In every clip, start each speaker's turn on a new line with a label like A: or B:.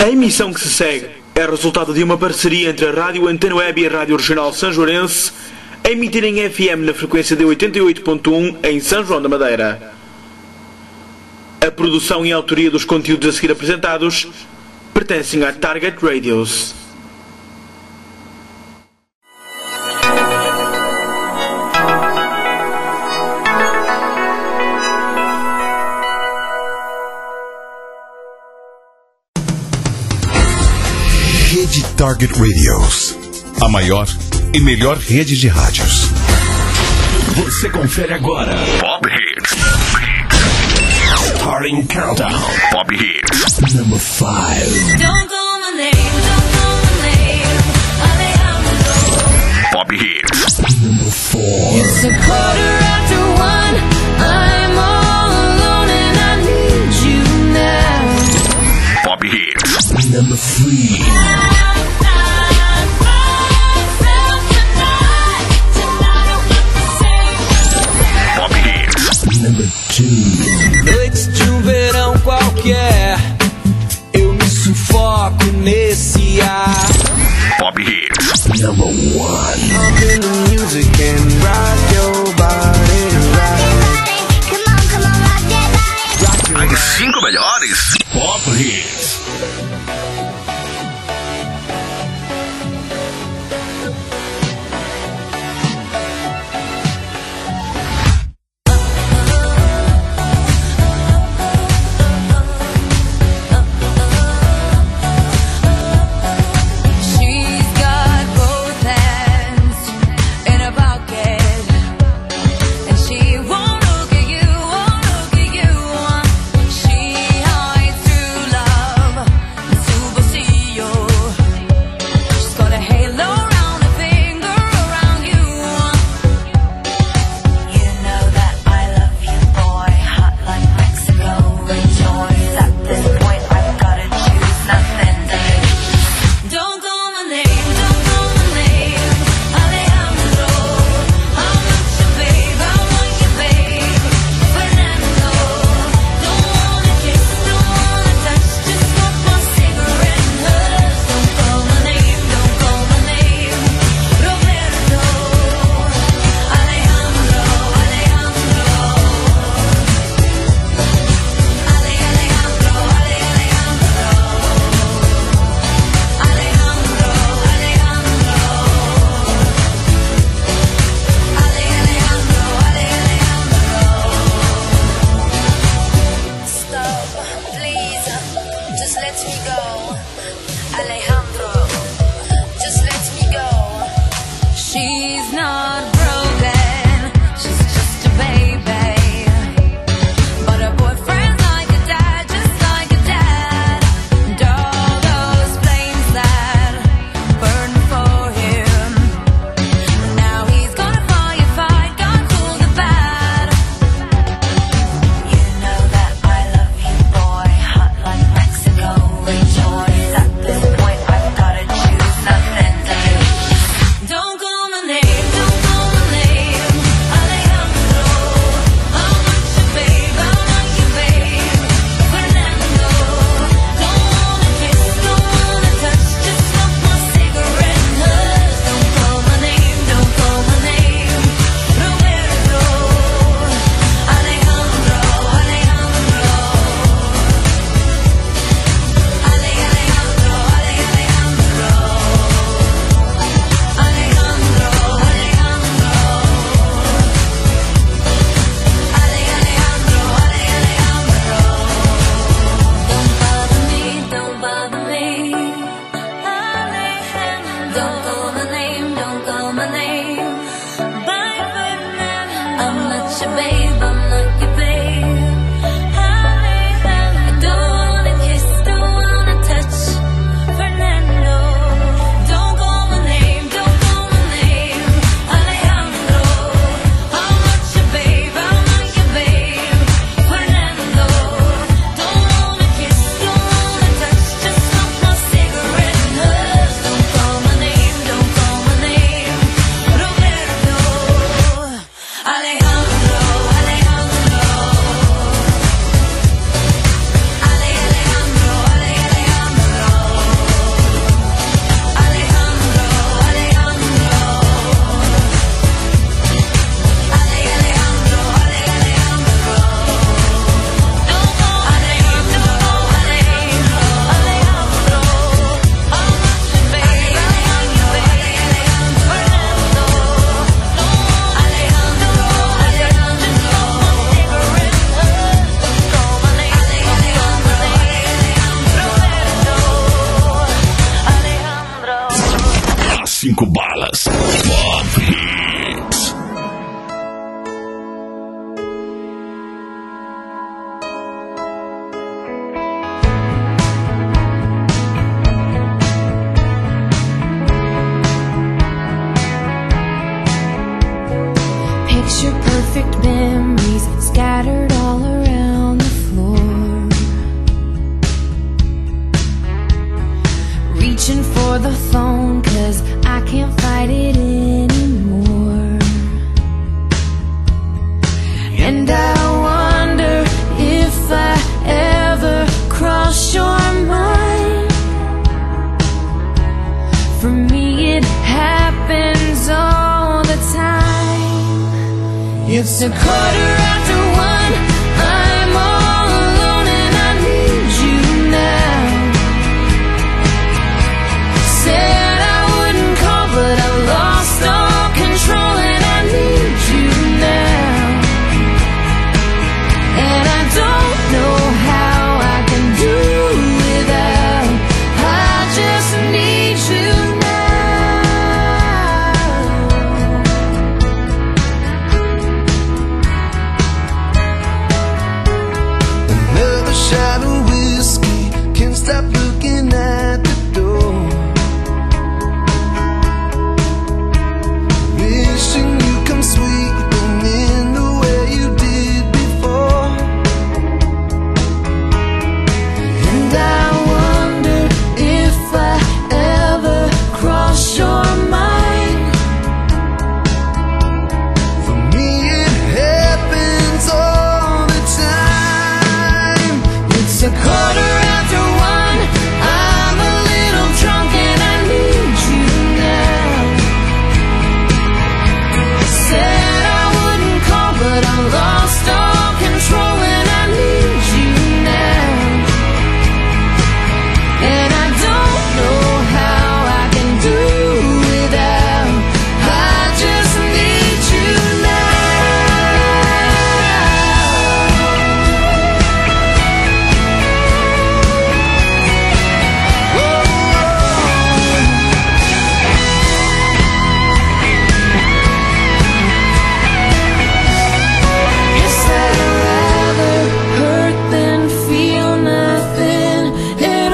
A: A emissão que se segue é resultado de uma parceria entre a Rádio Antena Web e a Rádio Regional Sanjoarense, a emitir em FM na frequência de 88.1 em São João da Madeira. A produção e a autoria dos conteúdos a seguir apresentados pertencem à Target Radios.
B: Rede Target Radios, a maior e melhor rede de rádios.
C: Você confere agora Pop Hits. Starting Countdown. Pop Hits. Number 5.
D: Don't call my name, don't call my name. Alejandro.
C: Pop Hits. Number 4.
D: It's a 1:15. I'm all alone and I need you now.
C: Pop Hits. Number 3. Number 2.
E: Noites de verão qualquer, eu me sufoco nesse ar.
C: Pop Hits. Number 1.
E: Up in the music and rock your body right.
D: Come on, rock that body.
C: As 5 melhores Pop Hits.
D: Rejoice at this point.
C: 5 balas. Pop Hits.
F: Picture perfect memories scattered all around the floor. Reaching for the phone 'cause I can't fight it anymore. And I wonder if I ever cross your mind. For me it happens all the time. It's a 1:15. I'm all alone and I need you now. Said I wouldn't call, but I lost all control and I need you now. And I don't know how I can do without. I just need you
E: Another shot of whiskey, can't stop looking at the door. Wishing you come sweeping in the way you did before.
F: And I wonder if I ever cross your mind.
E: For me it happens all the time.
F: It's a 1:15. I'm a little drunk and I need you now. Said I wouldn't call, but I lost all control and I need you now. And I don't know how I can do without. I just need you Guess I'd rather hurt than feel nothing at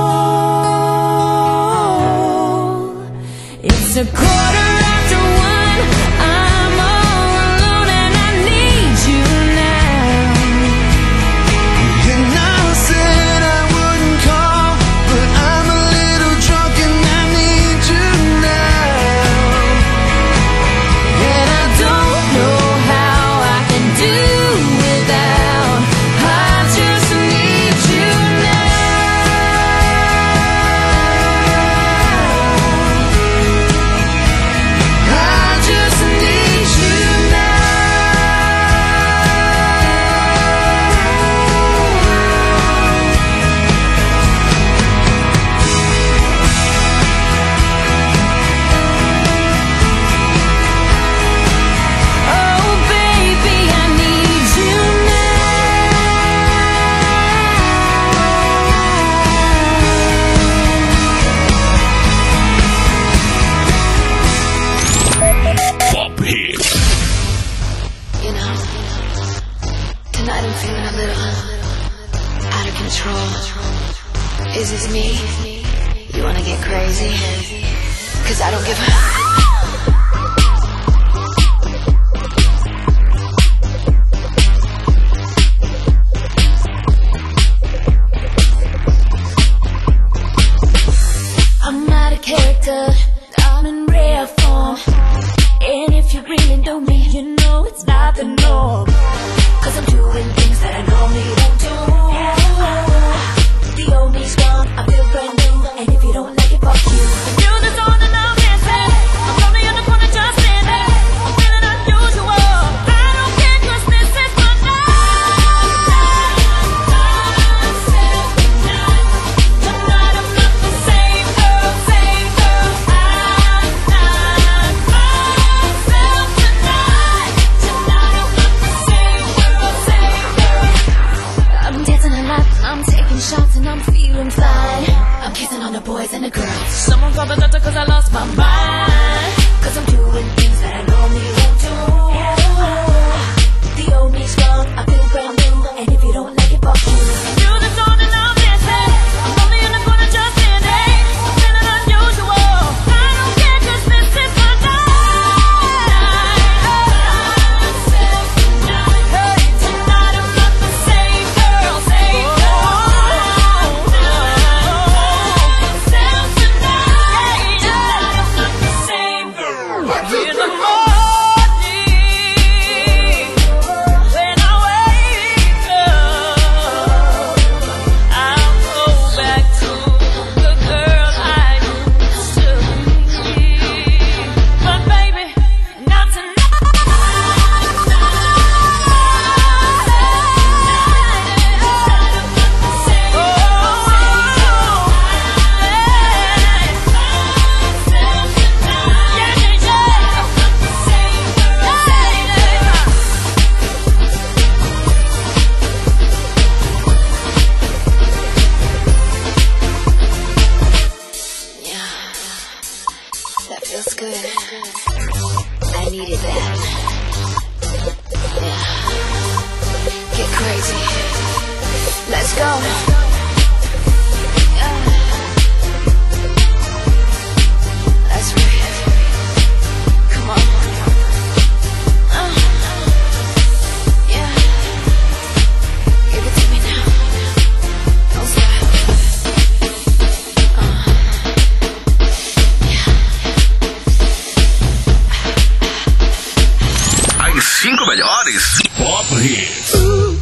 F: all. It's a 1:15. I'm all alone and I need you now.
E: And I said I wouldn't call, but I'm a little drunk and I need you now.
F: And I don't know how I can do without. I just need you now. I just need you now. Oh baby, I need you
C: Pop Hits.
G: You know, tonight I'm feeling a little out of control. Is this me? You wanna get crazy? 'Cause I don't give a...
F: I'm out of character, I'm in rare form. And if you really know me, you know it's not the norm. 'Cause I'm doing things that I normally don't do. The old me's gone, I feel brand new. And if you don't like it, fuck you. Do this on and I'm dancing. feeling fine. I'm kissing on the boys and the girls.
D: Someone call the doctor cause I lost my mind.
F: Cause I'm doing things that I normally won't do. The old me's gone, I feel brand new. And if you don't like it, fuck you.
D: You're the dawn and I'm missing. I'm only in the corner just standing. I'm feeling unusual. I don't care cause this is my night. Hey, tonight I'm not the same girl. Same girl. Tonight I'm not the same girl. In the morning, when I wake up, I'll go back to the girl I used to be. But baby, not tonight.
G: Yeah, that feels good. I needed that. Yeah, get crazy. Let's go. Yeah. That's right. Come on. Yeah. Give it to me now. Don't stop.
C: As 5 melhores Pop Hits.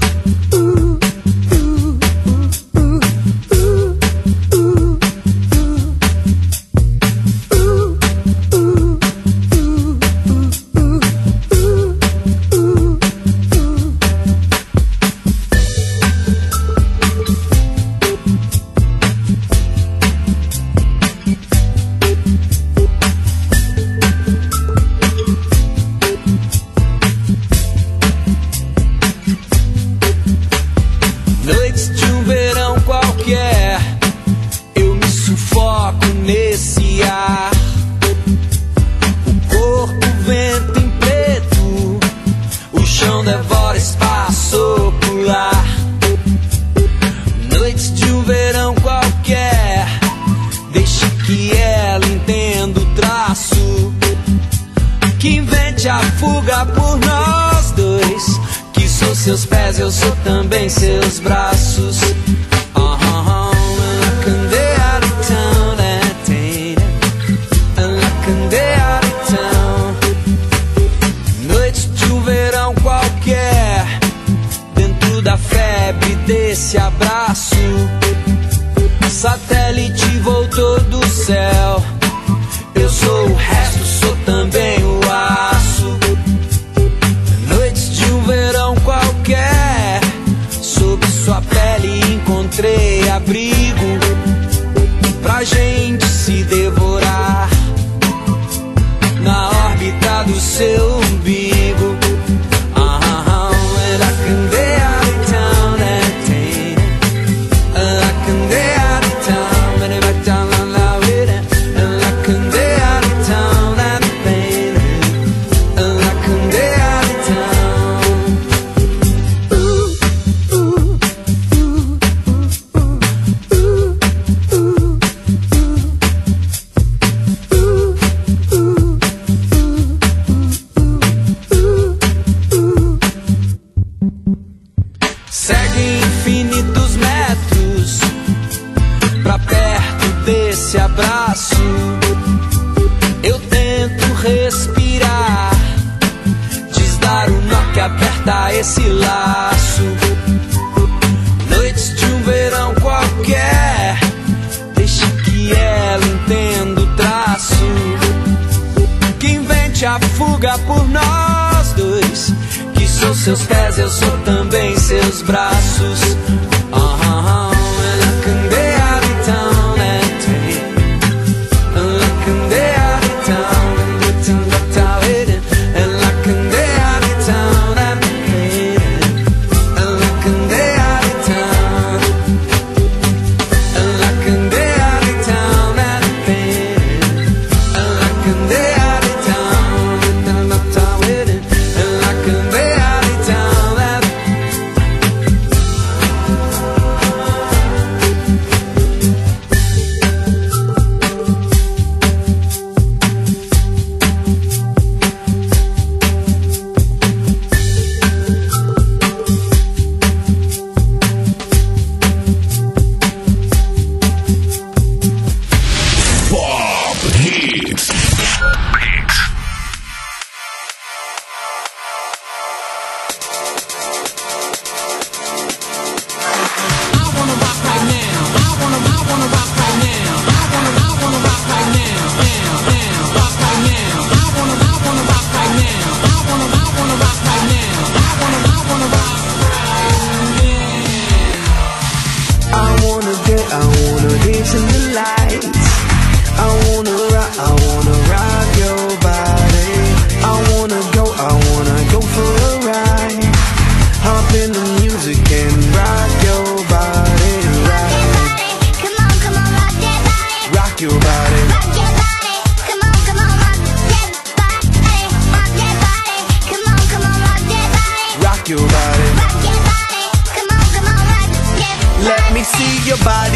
E: Noites de um verão qualquer, eu me sufoco nesse ar. O corpo vento em preto, o chão devora espaço ocular. Noites de um verão qualquer, deixe que ela entenda o traço, que invente a fuga por nós dois. Que sou seus pés, eu sou também seus braços. Noite de um verão qualquer, dentro da febre desse abraço. Satélite voltou do céu, eu sou o resto, sou também o aço. Noites de um verão qualquer, sob sua pele encontrei abrigo pra gente se devorar na órbita do seu umbigo. And I can get out of town and take it. And I can get out of town and back down on la vida. And I can get out of town and paint it. And I can get out of town. Segue infinitos metros pra perto desse abraço. Eu tento respirar, desdar o nó que aperta esse laço. Noites de um verão qualquer, deixe que ela entenda o traço, que invente a fuga por nós dois. Que sou seus pés, eu sou também seus braços. And I can get out of town and take it. And I can get out of town and get in the toilet. And I can get out of town and hate it. And I can get out of town.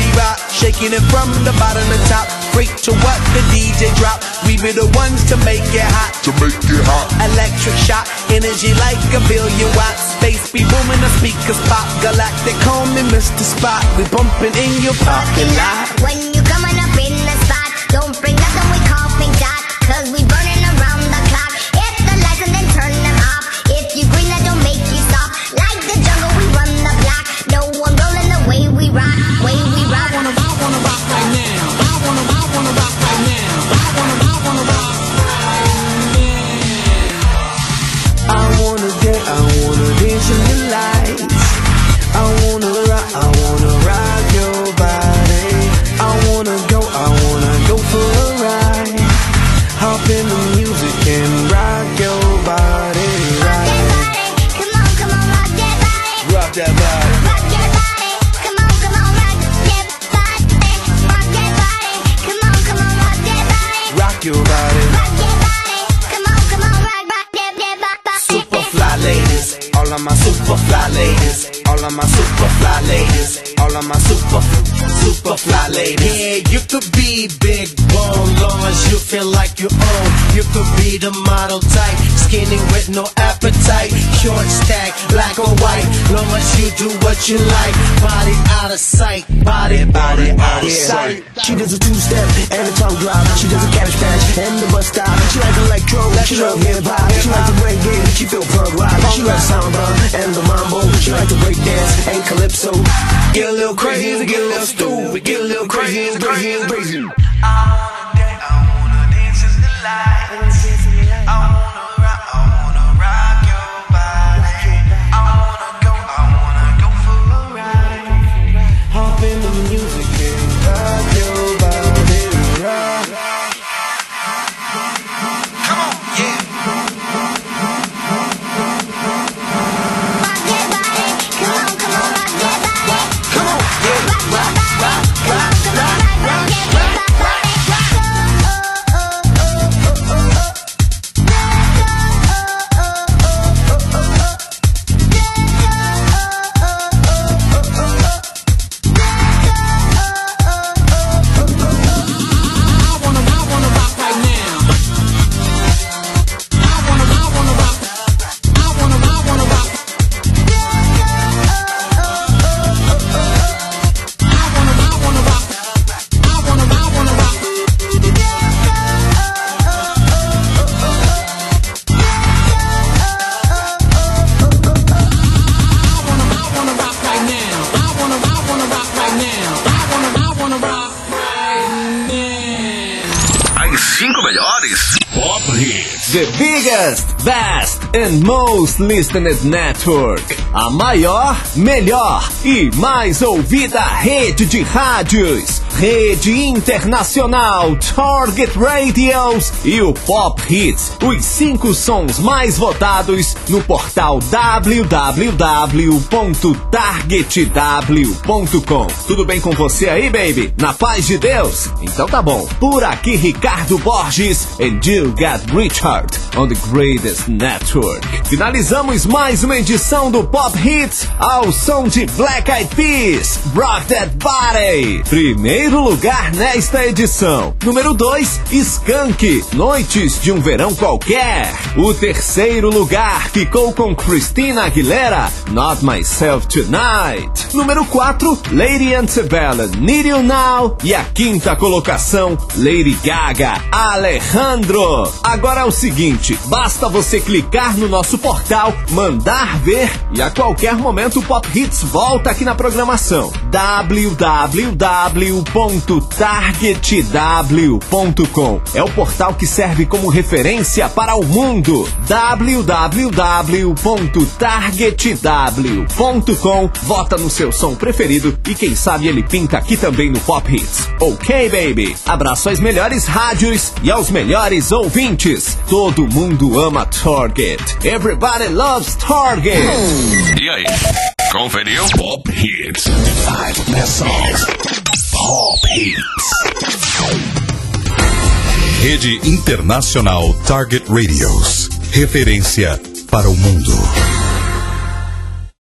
E: body rock, shaking it from the bottom to top. Freak to what the DJ drop. We be the ones to make it hot. Electric shock, energy like a billion watts. Space be booming, the speakers pop. Galactic, call me Mr. Spot. We bumping in your parking lot.
H: When you coming up in the spot, don't bring nothing we call pink dot, 'cause we burning around the clock. Hit the lights and then turn them off. If you green, that don't make you stop. Like the jungle, we run the block. No one rolling the way we rock, way we rock.
E: I wanna rock right now. I wanna rock right now. I wanna rock right now. I wanna dance in the lights. I wanna rock your body. I wanna go for a ride. Hop in the music and rock your body.
H: Rock that body, come on, rock that body.
E: Rock that body.
H: Rock that body, come on, rock that body. Rock that body, come on, rock that body.
E: Rock your body.
H: Rock that body, come on, rock that body.
E: Super fly ladies, all of my super fly ladies, all of my super fly ladies, all of my super fly ladies. Yeah, you could be big bone, long as you feel like you own. You could be the model type, skinny with no appetite, short stack, black or white, long as you do what you like. Body out of sight, body out of sight.
I: She does a two-step and a tongue drop. She does a cabbage patch and the bus stop. She like electro, she love hip-hop. She like the reggae, she feel punk rock. She like samba and the mambo. She like the break dance and calypso.
E: Get a little crazy, get a little stupid, get a little crazy.
I: I
E: wanna dance in the light. I wanna rock your body. I wanna go for a ride. Hop in the music and rock your body. Rock. Come on, yeah.
H: Rock that body, come on, rock that body.
E: Come on, yeah.
H: Rock that body, come on, rock that body.
E: The biggest, best and most listened network. A maior, melhor e mais ouvida rede de rádios. Rede Internacional Target Radios e o Pop Hits. Os 5 sons mais votados no portal www.targetw.com. Tudo bem com você aí, baby? Na paz de Deus? Então tá bom. Por aqui, Ricardo Borges and you got Richard on the greatest network. Finalizamos mais uma edição do Pop Hits ao som de Black Eyed Peas, Rock That Body. Primeiro lugar nesta edição. Número 2, Skank, Noites de um Verão Qualquer. O terceiro lugar ficou com Christina Aguilera, Not Myself Tonight. Número 4, Lady Antebellum, Need You Now. E a quinta colocação, Lady Gaga, Alejandro. Agora é o seguinte, basta você clicar no nosso portal, mandar ver e a qualquer momento o Pop Hits volta aqui na programação. www.targetw.com é o portal que serve como referência para o mundo. www.targetw.com. Vota no seu som preferido e quem sabe ele pinta aqui também no Pop Hits. Ok, baby? Abraço às melhores rádios e aos melhores ouvintes. Todo mundo ama Target. Everybody loves Target.
C: E aí? Conferiu? Pop Hits. 5 best songs. Pop Hits.
B: Rede Internacional Target Radios. Referência para o mundo.